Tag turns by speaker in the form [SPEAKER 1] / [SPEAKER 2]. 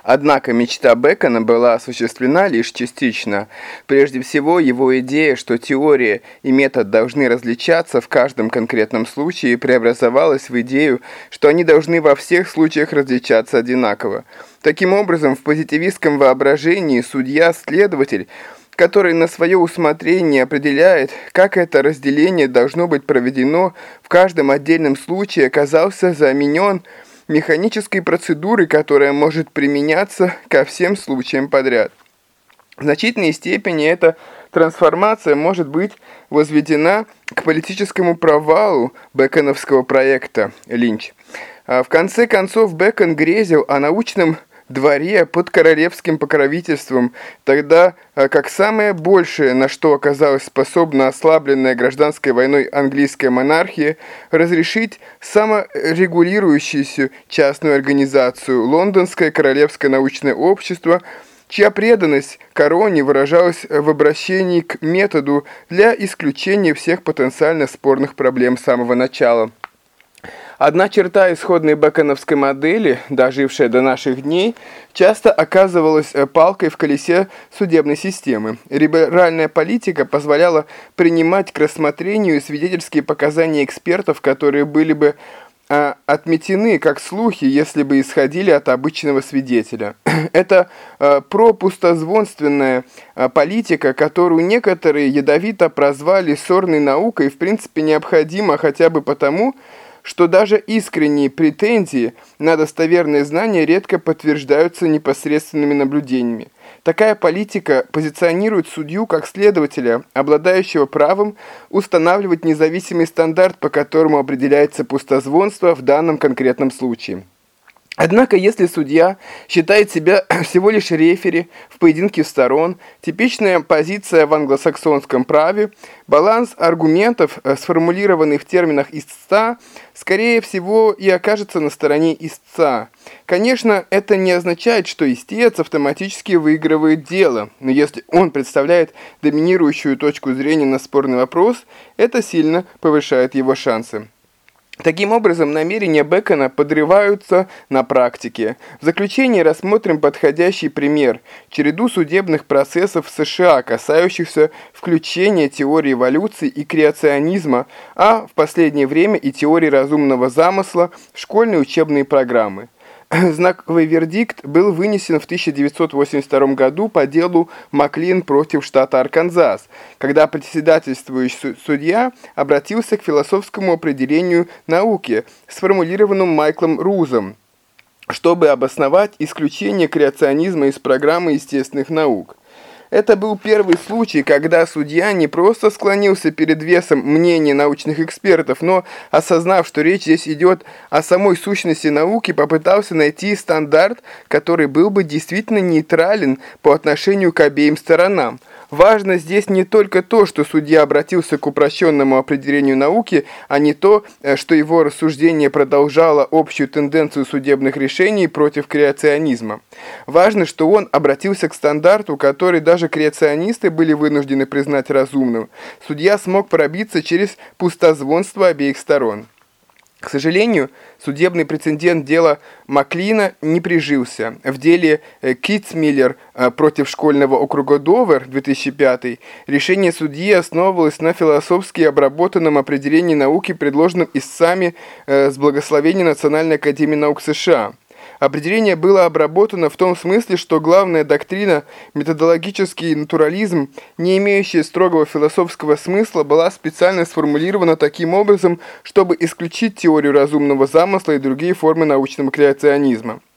[SPEAKER 1] Однако мечта Бэкона была осуществлена лишь частично. Прежде всего, его идея, что теория и метод должны различаться в каждом конкретном случае, преобразовалась в идею, что они должны во всех случаях различаться одинаково. Таким образом, в позитивистском воображении судья-следователь, который на свое усмотрение определяет, как это разделение должно быть проведено в каждом отдельном случае, оказался заменен механической процедурой, которая может применяться ко всем случаям подряд. В значительной степени эта трансформация может быть возведена к политическому провалу бэконовского проекта Линч. В конце концов, Бэкон грезил о научном дворе под королевским покровительством, тогда как самое большее, на что оказалась способна ослабленная гражданской войной английская монархия, разрешить саморегулирующуюся частную организацию Лондонское королевское научное общество, чья преданность короне выражалась в обращении к методу для исключения всех потенциально спорных проблем с самого начала. Одна черта исходной бэконовской модели, дожившая до наших дней, часто оказывалась палкой в колесе судебной системы. Либеральная политика позволяла принимать к рассмотрению свидетельские показания экспертов, которые были бы отметены как слухи, если бы исходили от обычного свидетеля. Это пропустозвонственная политика, которую некоторые ядовито прозвали «сорной наукой», в принципе необходима хотя бы потому, что даже искренние претензии на достоверные знания редко подтверждаются непосредственными наблюдениями. Такая политика позиционирует судью как следователя, обладающего правом устанавливать независимый стандарт, по которому определяется пустозвонство в данном конкретном случае. Однако, если судья считает себя всего лишь рефери в поединке сторон, типичная позиция в англосаксонском праве, баланс аргументов, сформулированный в терминах истца, скорее всего и окажется на стороне истца. Конечно, это не означает, что истец автоматически выигрывает дело, но если он представляет доминирующую точку зрения на спорный вопрос, это сильно повышает его шансы. Таким образом, намерения Бэкона подрываются на практике. В заключение рассмотрим подходящий пример – череду судебных процессов в США, касающихся включения теории эволюции и креационизма, а в последнее время и теории разумного замысла в школьные учебные программы. Знаковый вердикт был вынесен в 1982 году по делу Маклин против штата Арканзас, когда председательствующий судья обратился к философскому определению науки, сформулированному Майклом Рузом, чтобы обосновать исключение креационизма из программы естественных наук. Это был первый случай, когда судья не просто склонился перед весом мнений научных экспертов, но, осознав, что речь здесь идет о самой сущности науки, попытался найти стандарт, который был бы действительно нейтрален по отношению к обеим сторонам. Важно здесь не только то, что судья обратился к упрощенному определению науки, а не то, что его рассуждение продолжало общую тенденцию судебных решений против креационизма. Важно, что он обратился к стандарту, который даже креационисты были вынуждены признать разумным. Судья смог пробиться через пустозвонство обеих сторон. К сожалению, судебный прецедент дела Маклина не прижился. В деле Китцмиллер против школьного округа Довер 2005 решение судьи основывалось на философски обработанном определении науки, предложенном истцами с благословения Национальной академии наук США. Определение было обработано в том смысле, что главная доктрина, методологический натурализм, не имеющая строгого философского смысла, была специально сформулирована таким образом, чтобы исключить теорию разумного замысла и другие формы научного креационизма.